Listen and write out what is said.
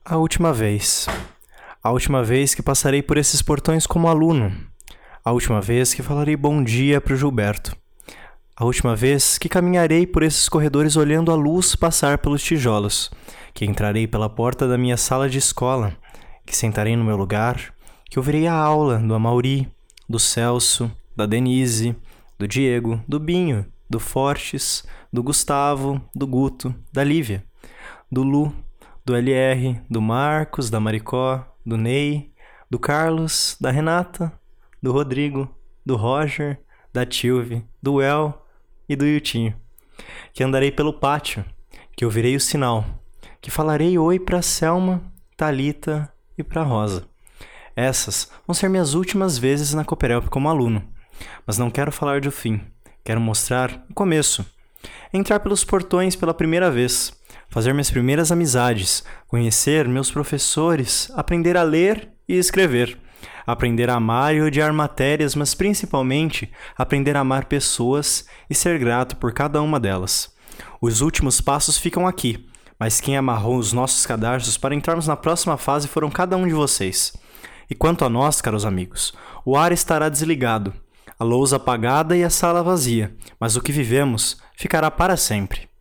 A última vez. A última vez que passarei por esses portões como aluno. A última vez que falarei bom dia para o Gilberto. A última vez que caminharei por esses corredores olhando a luz passar pelos tijolos. Que entrarei pela porta da minha sala de escola. Que sentarei no meu lugar. Que ouvirei a aula do Amaury, do Celso, da Denise, do Diego, do Binho, do Fortes, do Gustavo, do Guto, da Lívia, do Lu, do LR, do Marcos, da Maricó, do Ney, do Carlos, da Renata, do Rodrigo, do Roger, da Tilve, do El e do Yutinho. Que andarei pelo pátio, que ouvirei o sinal, que falarei oi pra Selma, Thalita e pra Rosa. Essas vão ser minhas últimas vezes na Cooperelp como aluno, mas não quero falar do fim, quero mostrar o começo. Entrar pelos portões pela primeira vez, fazer minhas primeiras amizades, conhecer meus professores, aprender a ler e escrever, aprender a amar e odiar matérias, mas principalmente aprender a amar pessoas e ser grato por cada uma delas. Os últimos passos ficam aqui, mas quem amarrou os nossos cadarços para entrarmos na próxima fase foram cada um de vocês. E quanto a nós, caros amigos, o ar estará desligado, a lousa apagada e a sala vazia, mas o que vivemos ficará para sempre.